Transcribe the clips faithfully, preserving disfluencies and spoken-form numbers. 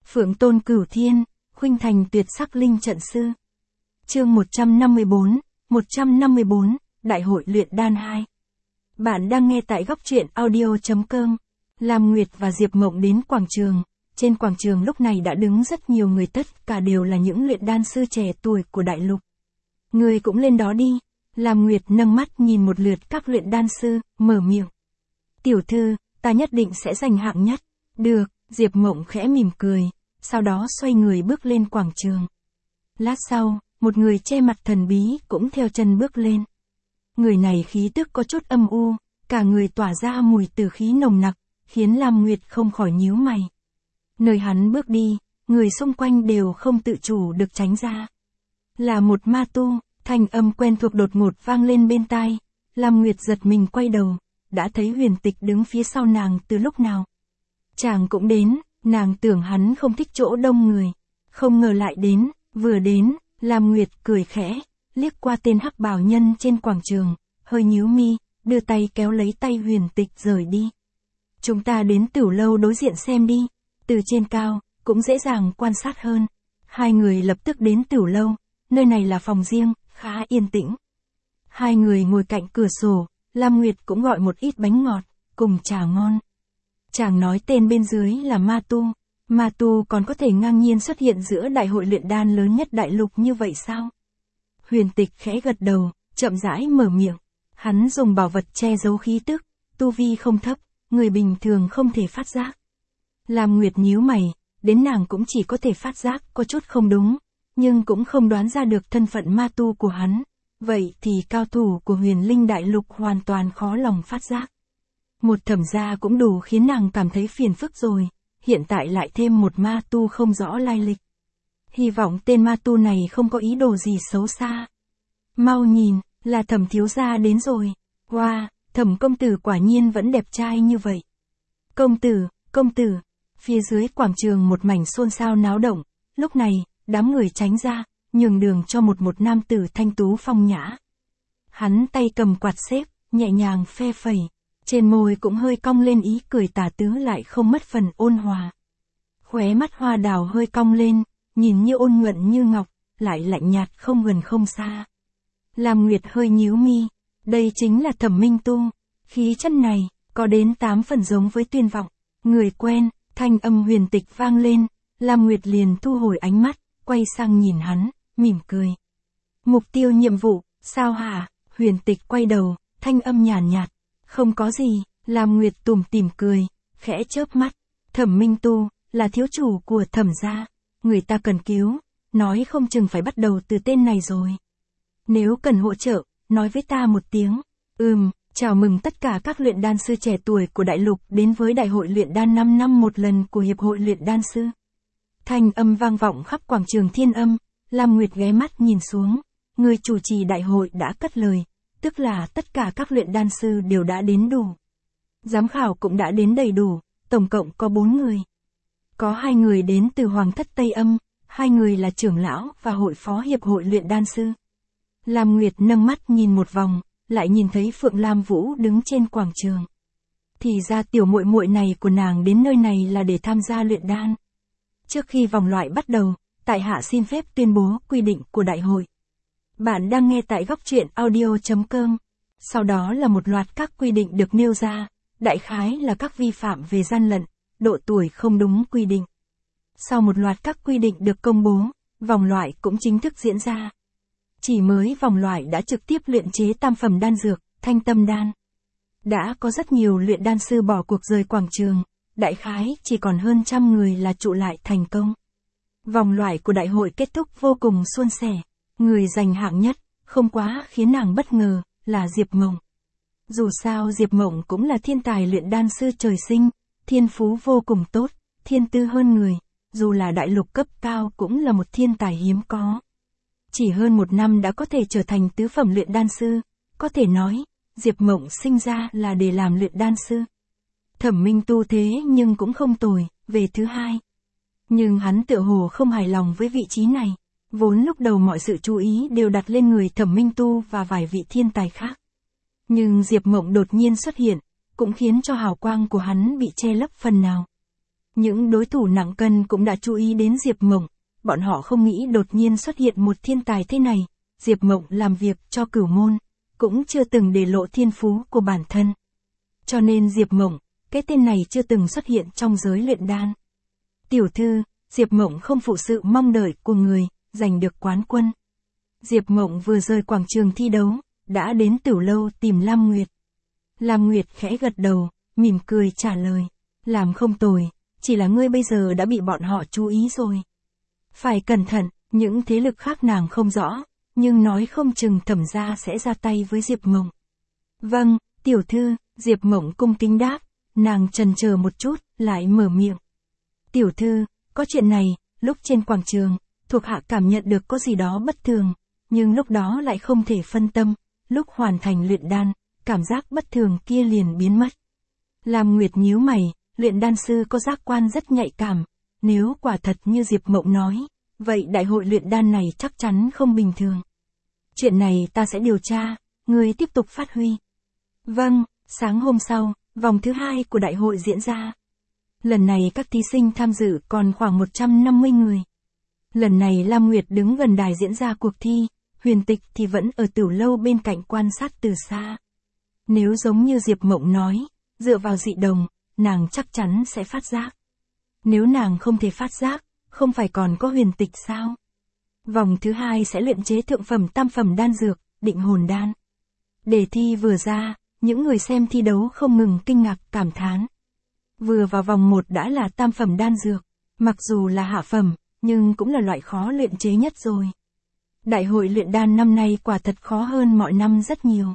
Phượng tôn cửu thiên, khuynh thành tuyệt sắc linh trận sư. Chương một trăm năm mươi bốn, một trăm năm mươi bốn, Đại hội luyện đan hai. Bạn đang nghe tại góc truyện audio.com. Lam Nguyệt và Diệp Mộng đến quảng trường. Trên quảng trường lúc này đã đứng rất nhiều người, tất cả đều là những luyện đan sư trẻ tuổi của đại lục. Người cũng lên đó đi. Lam Nguyệt nâng mắt nhìn một lượt các luyện đan sư, mở miệng. Tiểu thư, ta nhất định sẽ giành hạng nhất. Được, Diệp Mộng khẽ mỉm cười, sau đó xoay người bước lên quảng trường. Lát sau, một người che mặt thần bí cũng theo chân bước lên. Người này khí tức có chút âm u, cả người tỏa ra mùi tử khí nồng nặc, khiến Lam Nguyệt không khỏi nhíu mày. Nơi hắn bước đi, người xung quanh đều không tự chủ được tránh ra. Là một ma tu, thanh âm quen thuộc đột ngột vang lên bên tai. Lam Nguyệt giật mình quay đầu, đã thấy Huyền Tịch đứng phía sau nàng từ lúc nào. Chàng cũng đến, nàng tưởng hắn không thích chỗ đông người, không ngờ lại đến. Vừa đến, Lam Nguyệt cười khẽ, liếc qua tên hắc bào nhân trên quảng trường, hơi nhíu mi, đưa tay kéo lấy tay Huyền Tịch rời đi. Chúng ta đến Tửu lâu đối diện xem đi, từ trên cao, cũng dễ dàng quan sát hơn. Hai người lập tức đến Tửu lâu, nơi này là phòng riêng, khá yên tĩnh. Hai người ngồi cạnh cửa sổ, Lam Nguyệt cũng gọi một ít bánh ngọt, cùng trà ngon. Chàng nói tên bên dưới là ma tu. Ma tu còn có thể ngang nhiên xuất hiện giữa đại hội luyện đan lớn nhất đại lục như vậy sao? Huyền Tịch khẽ gật đầu, chậm rãi mở miệng. Hắn dùng bảo vật che giấu khí tức, tu vi không thấp, người bình thường không thể phát giác. Lam Nguyệt nhíu mày, đến nàng cũng chỉ có thể phát giác có chút không đúng, nhưng cũng không đoán ra được thân phận ma tu của hắn. Vậy thì cao thủ của Huyền Linh đại lục hoàn toàn khó lòng phát giác. Một thẩm gia cũng đủ khiến nàng cảm thấy phiền phức rồi, hiện tại lại thêm một ma tu không rõ lai lịch. Hy vọng tên ma tu này không có ý đồ gì xấu xa. Mau nhìn, là Thẩm thiếu gia đến rồi. Wow, Thẩm công tử quả nhiên vẫn đẹp trai như vậy. Công tử, công tử. Phía dưới quảng trường một mảnh xôn xao náo động, lúc này, đám người tránh ra, nhường đường cho một một nam tử thanh tú phong nhã. Hắn tay cầm quạt xếp, nhẹ nhàng phe phẩy, trên môi cũng hơi cong lên ý cười tà tứ lại không mất phần ôn hòa. Khóe mắt hoa đào hơi cong lên, nhìn như ôn nhuận như ngọc, lại lạnh nhạt không gần không xa. Lam Nguyệt hơi nhíu mi, đây chính là Thẩm Minh Tu, khí chất này, có đến tám phần giống với Tuyên Vọng. Người quen, thanh âm Huyền Tịch vang lên, Lam Nguyệt liền thu hồi ánh mắt, quay sang nhìn hắn, mỉm cười. Mục tiêu nhiệm vụ, sao hả? Huyền Tịch quay đầu, thanh âm nhàn nhạt, không có gì. Lam Nguyệt tủm tỉm cười, khẽ chớp mắt. Thẩm Minh Tu, là thiếu chủ của Thẩm gia, người ta cần cứu, nói không chừng phải bắt đầu từ tên này rồi. Nếu cần hỗ trợ, nói với ta một tiếng. Ừm, chào mừng tất cả các luyện đan sư trẻ tuổi của đại lục đến với đại hội luyện đan năm năm một lần của Hiệp hội luyện đan sư. Thanh âm vang vọng khắp quảng trường Thiên Âm. Lam Nguyệt ghé mắt nhìn xuống, người chủ trì đại hội đã cất lời, tức là tất cả các luyện đan sư đều đã đến đủ. Giám khảo cũng đã đến đầy đủ, tổng cộng có bốn người. Có hai người đến từ Hoàng thất Tây Âm, hai người là trưởng lão và hội phó Hiệp hội luyện đan sư. Lam Nguyệt nâng mắt nhìn một vòng, lại nhìn thấy Phượng Lam Vũ đứng trên quảng trường. Thì ra tiểu muội muội này của nàng đến nơi này là để tham gia luyện đan. Trước khi vòng loại bắt đầu, tại hạ xin phép tuyên bố quy định của đại hội. Bạn đang nghe tại góc truyện audio.com. Sau đó là một loạt các quy định được nêu ra, đại khái là các vi phạm về gian lận, độ tuổi không đúng quy định. Sau một loạt các quy định được công bố, vòng loại cũng chính thức diễn ra. Chỉ mới vòng loại đã trực tiếp luyện chế tam phẩm đan dược, Thanh Tâm đan. Đã có rất nhiều luyện đan sư bỏ cuộc rời quảng trường, đại khái chỉ còn hơn trăm người là trụ lại thành công. Vòng loại của đại hội kết thúc vô cùng suôn sẻ, người giành hạng nhất, không quá khiến nàng bất ngờ, là Diệp Mộng. Dù sao Diệp Mộng cũng là thiên tài luyện đan sư trời sinh, thiên phú vô cùng tốt, thiên tư hơn người, dù là đại lục cấp cao cũng là một thiên tài hiếm có. Chỉ hơn một năm đã có thể trở thành tứ phẩm luyện đan sư, có thể nói, Diệp Mộng sinh ra là để làm luyện đan sư. Thẩm Minh Tu thế nhưng cũng không tồi, về thứ hai. Nhưng hắn tựa hồ không hài lòng với vị trí này, vốn lúc đầu mọi sự chú ý đều đặt lên người Thẩm Minh Tu và vài vị thiên tài khác. Nhưng Diệp Mộng đột nhiên xuất hiện, cũng khiến cho hào quang của hắn bị che lấp phần nào. Những đối thủ nặng cân cũng đã chú ý đến Diệp Mộng, bọn họ không nghĩ đột nhiên xuất hiện một thiên tài thế này. Diệp Mộng làm việc cho Cửu Môn, cũng chưa từng để lộ thiên phú của bản thân. Cho nên Diệp Mộng, cái tên này chưa từng xuất hiện trong giới luyện đan. Tiểu thư, Diệp Mộng không phụ sự mong đợi của người, giành được quán quân. Diệp Mộng vừa rời quảng trường thi đấu, đã đến Tửu lâu tìm Lam Nguyệt. Lam Nguyệt khẽ gật đầu, mỉm cười trả lời, làm không tồi, chỉ là ngươi bây giờ đã bị bọn họ chú ý rồi. Phải cẩn thận, những thế lực khác nàng không rõ, nhưng nói không chừng Thẩm gia sẽ ra tay với Diệp Mộng. Vâng, tiểu thư, Diệp Mộng cung kính đáp, nàng chần chờ một chút, lại mở miệng. Tiểu thư, có chuyện này, lúc trên quảng trường, thuộc hạ cảm nhận được có gì đó bất thường, nhưng lúc đó lại không thể phân tâm, lúc hoàn thành luyện đan, cảm giác bất thường kia liền biến mất. Lam Nguyệt nhíu mày, luyện đan sư có giác quan rất nhạy cảm, nếu quả thật như Diệp Mộng nói, vậy đại hội luyện đan này chắc chắn không bình thường. Chuyện này ta sẽ điều tra, ngươi tiếp tục phát huy. Vâng, sáng hôm sau, vòng thứ hai của đại hội diễn ra. Lần này các thí sinh tham dự còn khoảng một trăm năm mươi người. Lần này Lam Nguyệt đứng gần đài diễn ra cuộc thi, Huyền Tịch thì vẫn ở Tửu lâu bên cạnh quan sát từ xa. Nếu giống như Diệp Mộng nói, dựa vào dị đồng, nàng chắc chắn sẽ phát giác. Nếu nàng không thể phát giác, không phải còn có Huyền Tịch sao? Vòng thứ hai sẽ luyện chế thượng phẩm tam phẩm đan dược, định hồn đan. Đề thi vừa ra, những người xem thi đấu không ngừng kinh ngạc cảm thán. Vừa vào vòng một đã là tam phẩm đan dược, mặc dù là hạ phẩm, nhưng cũng là loại khó luyện chế nhất rồi. Đại hội luyện đan năm nay quả thật khó hơn mọi năm rất nhiều.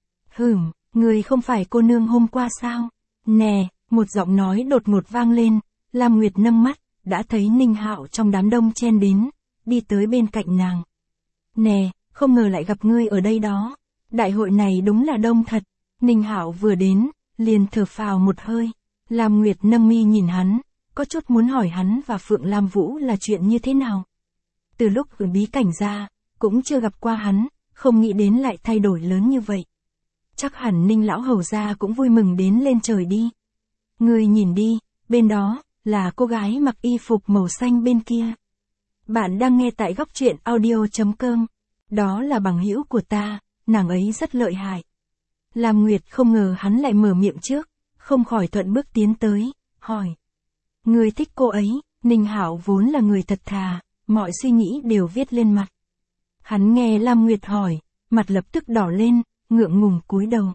Hửm, người không phải cô nương hôm qua sao? Nè, một giọng nói đột ngột vang lên, Lam Nguyệt nâng mắt, đã thấy Ninh Hạo trong đám đông chen đến, đi tới bên cạnh nàng. Nè, không ngờ lại gặp ngươi ở đây đó. Đại hội này đúng là đông thật. Ninh Hạo vừa đến, liền thở phào một hơi. Lam Nguyệt nâng mi nhìn hắn, có chút muốn hỏi hắn và Phượng Lam Vũ là chuyện như thế nào. Từ lúc ở bí cảnh ra, cũng chưa gặp qua hắn, không nghĩ đến lại thay đổi lớn như vậy. Chắc hẳn Ninh lão hầu gia cũng vui mừng đến lên trời đi. Ngươi nhìn đi, bên đó, là cô gái mặc y phục màu xanh bên kia. Bạn đang nghe tại góc truyện audio chấm com. Đó là bằng hữu của ta, nàng ấy rất lợi hại. Lam Nguyệt không ngờ hắn lại mở miệng trước, không khỏi thuận bước tiến tới, hỏi. Ngươi thích cô ấy? Ninh Hạo vốn là người thật thà, mọi suy nghĩ đều viết lên mặt. Hắn nghe Lam Nguyệt hỏi, mặt lập tức đỏ lên, ngượng ngùng cúi đầu.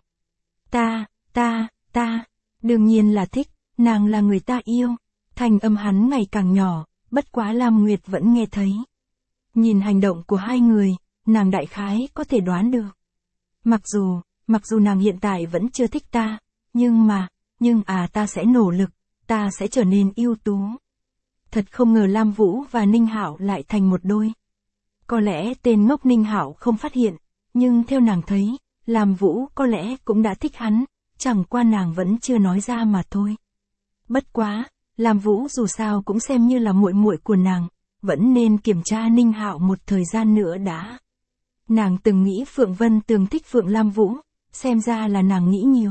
Ta, ta, ta, đương nhiên là thích, nàng là người ta yêu. Thanh âm hắn ngày càng nhỏ, bất quá Lam Nguyệt vẫn nghe thấy. Nhìn hành động của hai người, nàng đại khái có thể đoán được. Mặc dù, mặc dù nàng hiện tại vẫn chưa thích ta, nhưng mà, nhưng à ta sẽ nỗ lực, ta sẽ trở nên ưu tú. Thật không ngờ Lam Vũ và Ninh Hạo lại thành một đôi. Có lẽ tên ngốc Ninh Hạo không phát hiện, nhưng theo nàng thấy, Lam Vũ có lẽ cũng đã thích hắn, chẳng qua nàng vẫn chưa nói ra mà thôi. Bất quá, Lam Vũ dù sao cũng xem như là muội muội của nàng, vẫn nên kiểm tra Ninh Hạo một thời gian nữa đã. Nàng từng nghĩ Phượng Vân Tường thích Phượng Lam Vũ, xem ra là nàng nghĩ nhiều.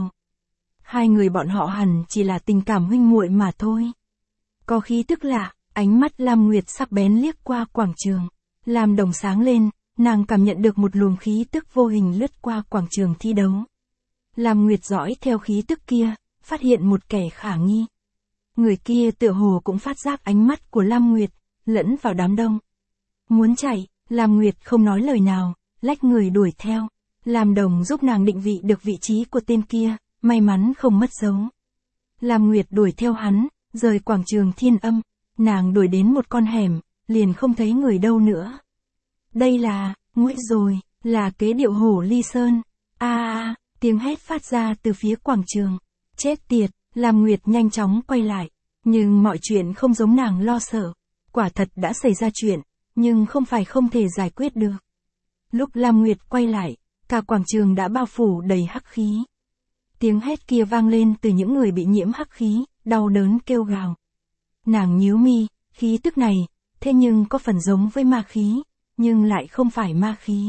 Hai người bọn họ hẳn chỉ là tình cảm huynh muội mà thôi. Có khí tức lạ, ánh mắt Lam Nguyệt sắc bén liếc qua quảng trường. Lam đồng sáng lên, nàng cảm nhận được một luồng khí tức vô hình lướt qua quảng trường thi đấu. Lam Nguyệt dõi theo khí tức kia, phát hiện một kẻ khả nghi. Người kia tựa hồ cũng phát giác ánh mắt của Lam Nguyệt, lẫn vào đám đông. Muốn chạy, Lam Nguyệt không nói lời nào, lách người đuổi theo. Lam đồng giúp nàng định vị được vị trí của tên kia, may mắn không mất dấu. Lam Nguyệt đuổi theo hắn, rời quảng trường Thiên Âm, nàng đuổi đến một con hẻm, liền không thấy người đâu nữa. Đây là, nguội rồi, là kế điệu hổ ly sơn. A a, tiếng hét phát ra từ phía quảng trường. Chết tiệt, Lam Nguyệt nhanh chóng quay lại, nhưng mọi chuyện không giống nàng lo sợ. Quả thật đã xảy ra chuyện, nhưng không phải không thể giải quyết được. Lúc Lam Nguyệt quay lại, cả quảng trường đã bao phủ đầy hắc khí. Tiếng hét kia vang lên từ những người bị nhiễm hắc khí, đau đớn kêu gào. Nàng nhíu mi, khí tức này, thế nhưng có phần giống với ma khí, nhưng lại không phải ma khí.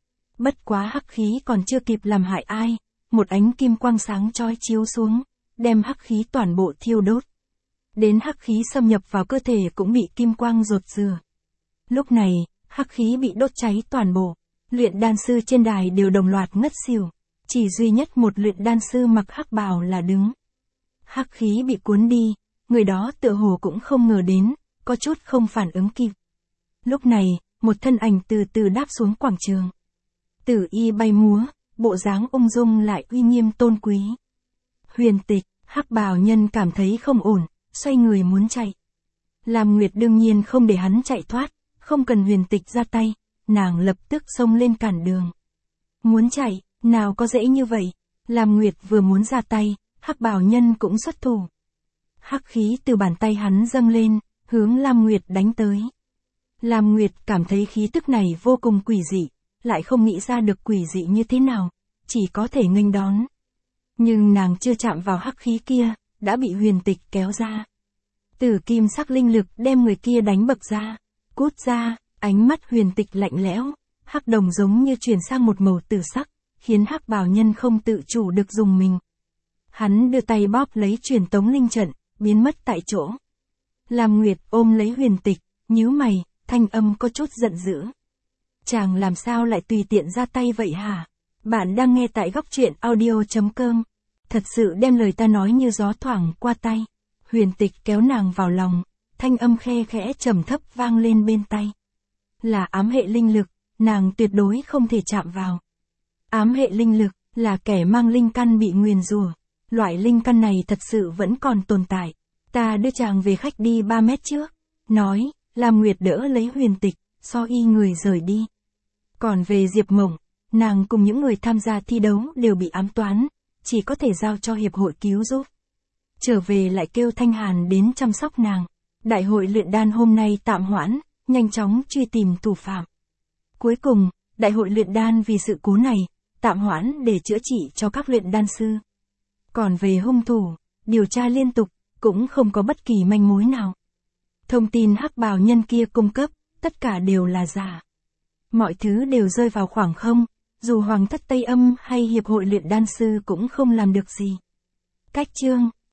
Bất quá hắc khí còn chưa kịp làm hại ai, một ánh kim quang sáng chói chiếu xuống, đem hắc khí toàn bộ thiêu đốt. đến hắc khí xâm nhập vào cơ thể cũng bị kim quang rột rửa. Lúc này, hắc khí bị đốt cháy toàn bộ, luyện đan sư trên đài đều đồng loạt ngất xỉu, chỉ duy nhất một luyện đan sư mặc hắc bào là đứng. Hắc khí bị cuốn đi, người đó tựa hồ cũng không ngờ đến, có chút không phản ứng kịp. Lúc này, một thân ảnh từ từ đáp xuống quảng trường. Tử y bay múa, bộ dáng ung dung lại uy nghiêm tôn quý. Huyền Tịch, hắc bào nhân cảm thấy không ổn, xoay người muốn chạy. Lam Nguyệt đương nhiên không để hắn chạy thoát, không cần Huyền Tịch ra tay, nàng lập tức xông lên cản đường. Muốn chạy, nào có dễ như vậy, Lam Nguyệt vừa muốn ra tay, hắc bào nhân cũng xuất thủ. Hắc khí từ bàn tay hắn dâng lên, hướng Lam Nguyệt đánh tới. Lam Nguyệt cảm thấy khí tức này vô cùng quỷ dị, lại không nghĩ ra được quỷ dị như thế nào, chỉ có thể nghênh đón. Nhưng nàng chưa chạm vào hắc khí kia, đã bị Huyền Tịch kéo ra. Tử kim sắc linh lực đem người kia đánh bật ra, cút ra, ánh mắt Huyền Tịch lạnh lẽo, hắc đồng giống như chuyển sang một màu tử sắc, khiến hắc bào nhân không tự chủ được dùng mình. Hắn đưa tay bóp lấy truyền tống linh trận, biến mất tại chỗ. Lam Nguyệt ôm lấy Huyền Tịch, nhíu mày, thanh âm có chút giận dữ. Chàng làm sao lại tùy tiện ra tay vậy hả? Bạn đang nghe tại góc truyện audio chấm com. Thật sự đem lời ta nói như gió thoảng qua tay. Huyền Tịch kéo nàng vào lòng, thanh âm khe khẽ trầm thấp vang lên bên tai. Là ám hệ linh lực, nàng tuyệt đối không thể chạm vào. Ám hệ linh lực, là kẻ mang linh căn bị nguyền rủa. Loại linh căn này thật sự vẫn còn tồn tại. Ta đưa chàng về khách đi ba mét trước. Nói, Lam Nguyệt đỡ lấy Huyền Tịch, so y người rời đi. Còn về Diệp Mộng, nàng cùng những người tham gia thi đấu đều bị ám toán, chỉ có thể giao cho hiệp hội cứu giúp. Trở về lại kêu Thanh Hàn đến chăm sóc nàng. Đại hội luyện đan hôm nay tạm hoãn, nhanh chóng truy tìm thủ phạm. Cuối cùng, đại hội luyện đan vì sự cố này, tạm hoãn để chữa trị cho các luyện đan sư. Còn về hung thủ, điều tra liên tục, cũng không có bất kỳ manh mối nào. Thông tin hắc bào nhân kia cung cấp, tất cả đều là giả. Mọi thứ đều rơi vào khoảng không, dù Hoàng thất Tây Âm hay Hiệp hội luyện đan sư cũng không làm được gì. Cách chương